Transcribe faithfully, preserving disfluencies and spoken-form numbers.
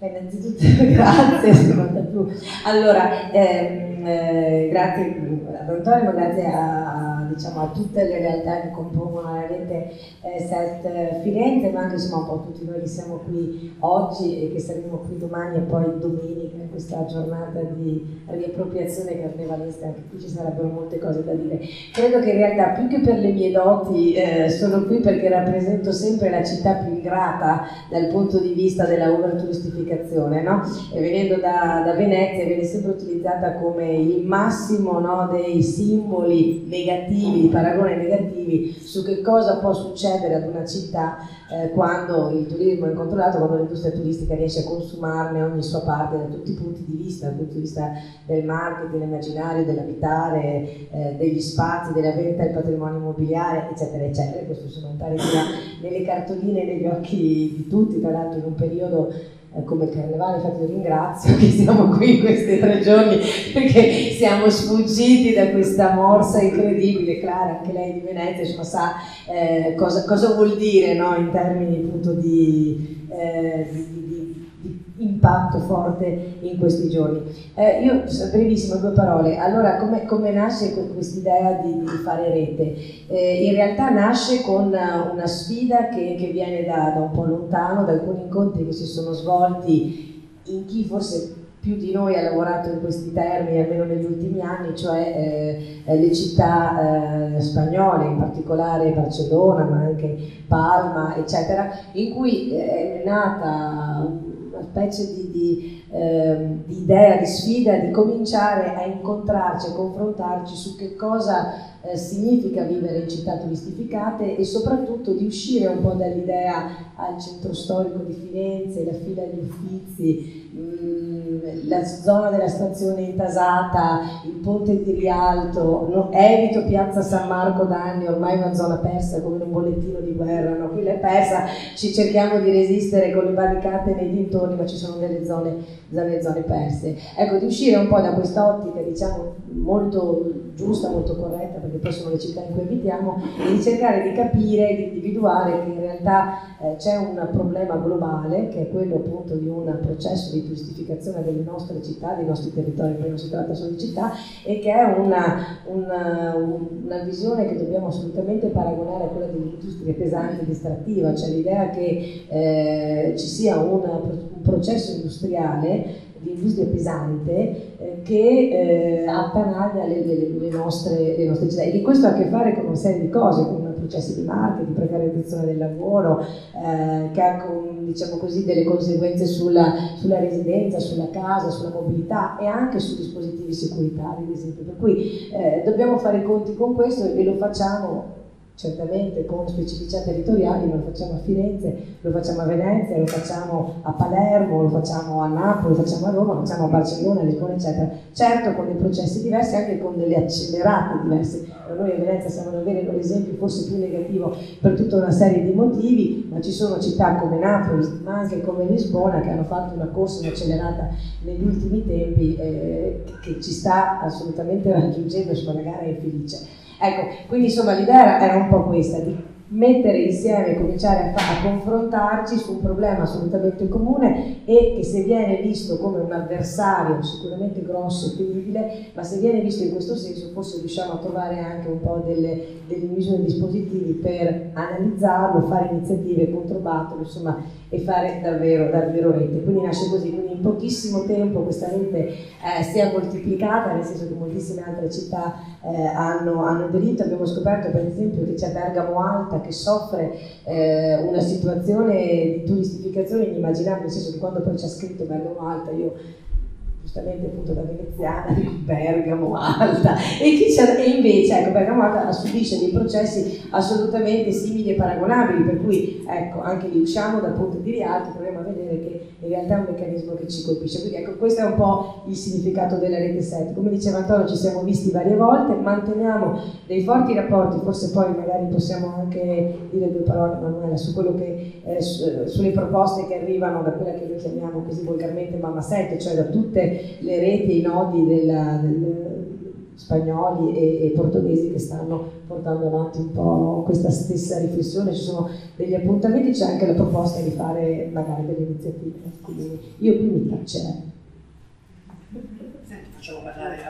Innanzitutto grazie, seconda più. Allora, ehm, eh, grazie ad Antonio, ma grazie a, diciamo, a tutte le realtà che compongono la rete eh, Set Firenze, ma anche insomma un po' tutti noi che siamo qui oggi e che saremo qui domani e poi domenica, in questa giornata di riappropriazione carnevalesca. Anche qui ci sarebbero molte cose da dire. Credo che in realtà più che per le mie doti eh, sono qui perché rappresento sempre la città più ingrata dal punto di vista della overturistificazione, no? E venendo da, da Venezia viene sempre utilizzata come il massimo, no, dei simboli negativi, di paragone negativi su che cosa può succedere ad una città eh, quando il turismo è incontrollato, quando l'industria turistica riesce a consumarne ogni sua parte da tutti i punti di vista, dal punto di vista del marketing, dell'immaginario, dell'abitare, eh, degli spazi, della vendita del patrimonio immobiliare, eccetera, eccetera. Questo strumentale gira nelle cartoline negli occhi di tutti, tra l'altro in un periodo eh, come il Carnevale. Infatti io ringrazio che siamo qui questi tre giorni perché siamo sfuggiti da questa morsa incredibile. Clara, anche lei di Venezia, insomma, sa eh, cosa, cosa vuol dire, no, in termini appunto di, eh, di, di impatto forte in questi giorni. Eh, io, brevissimo, due parole. Allora, come, come nasce questa idea di, di fare rete? Eh, in realtà nasce con una, una sfida che, che viene da, da un po' lontano, da alcuni incontri che si sono svolti in chi forse più di noi ha lavorato in questi termini, almeno negli ultimi anni, cioè eh, le città eh, spagnole, in particolare Barcellona, ma anche Palma, eccetera, in cui è nata una specie di, di, eh, di idea, di sfida, di cominciare a incontrarci, a confrontarci su che cosa eh, significa vivere in città turistificate e soprattutto di uscire un po' dall'idea al centro storico di Firenze, la fila di Uffizi, mh, la zona della stazione intasata, il ponte di Rialto, no, evito piazza San Marco da anni, ormai è una zona persa come un bollettino di guerra, no? Qui l'è persa, ci cerchiamo di resistere con le barricate nei dintorni, ma ci sono delle zone, delle zone perse. Ecco, di uscire un po' da questa ottica, diciamo, molto giusta, molto corretta, perché poi sono le città in cui abitiamo, e di cercare di capire, di individuare che in realtà eh, c'è un problema globale, che è quello appunto di un processo di turistificazione delle nostre città, dei nostri territori, perché non si tratta solo di città, e che è una, una, una visione che dobbiamo assolutamente paragonare a quella dell'industria pesante e distrattiva, cioè l'idea che eh, ci sia una, un processo industriale di industria pesante eh, che eh, attanaglia le, le, le, nostre, le nostre città, e di questo ha a che fare con una serie di cose, con processi di marketing, di precarizzazione del lavoro, eh, che ha con, diciamo così, delle conseguenze sulla, sulla residenza, sulla casa, sulla mobilità e anche su dispositivi securitari, ad esempio. Per cui eh, dobbiamo fare i conti con questo e lo facciamo certamente con specificità territoriali, ma lo facciamo a Firenze, lo facciamo a Venezia, lo facciamo a Palermo, lo facciamo a Napoli, lo facciamo a Roma, lo facciamo a Barcellona, a Lisbona, eccetera. Certo con dei processi diversi, anche con delle accelerate diverse. Noi a Venezia siamo davvero l'esempio forse più negativo per tutta una serie di motivi, ma ci sono città come Napoli, ma anche come Lisbona, che hanno fatto una corsa accelerata negli ultimi tempi eh, che ci sta assolutamente raggiungendo, insomma la gara è infelice. Ecco, quindi insomma l'idea era un po' questa, di mettere insieme e cominciare a, a confrontarci su un problema assolutamente comune e che se viene visto come un avversario sicuramente grosso e temibile, ma se viene visto in questo senso forse riusciamo a trovare anche un po' delle, delle misure e dispositivi per analizzarlo, fare iniziative, controbattere, insomma, e fare davvero, davvero rete. Quindi nasce così, quindi in pochissimo tempo questa rete eh, si è moltiplicata, nel senso che moltissime altre città eh, hanno, hanno aderito. Abbiamo scoperto per esempio che c'è Bergamo Alta che soffre eh, una situazione di turistificazione inimmaginabile, nel senso che quando poi c'è scritto Bergamo Alta, io giustamente appunto da veneziana dico Bergamo Alta, e, chi c'è, e invece ecco, Bergamo Alta subisce dei processi assolutamente simili e paragonabili, per cui ecco, anche lì usciamo dal punto di Rialto, proviamo a vedere che in realtà è un meccanismo che ci colpisce. Quindi ecco, questo è un po' il significato della rete Set. Come diceva Antonio, ci siamo visti varie volte, manteniamo dei forti rapporti, forse poi magari possiamo anche dire due parole, Manuela, su quello che, eh, su, sulle proposte che arrivano da quella che noi chiamiamo così volgarmente Mamma Set, cioè da tutte le reti e i nodi della, del, spagnoli e, e portoghesi che stanno portando avanti un po' questa stessa riflessione. Ci sono degli appuntamenti, c'è anche la proposta di fare magari delle iniziative, quindi io qui mi taccerei. Facciamo parlare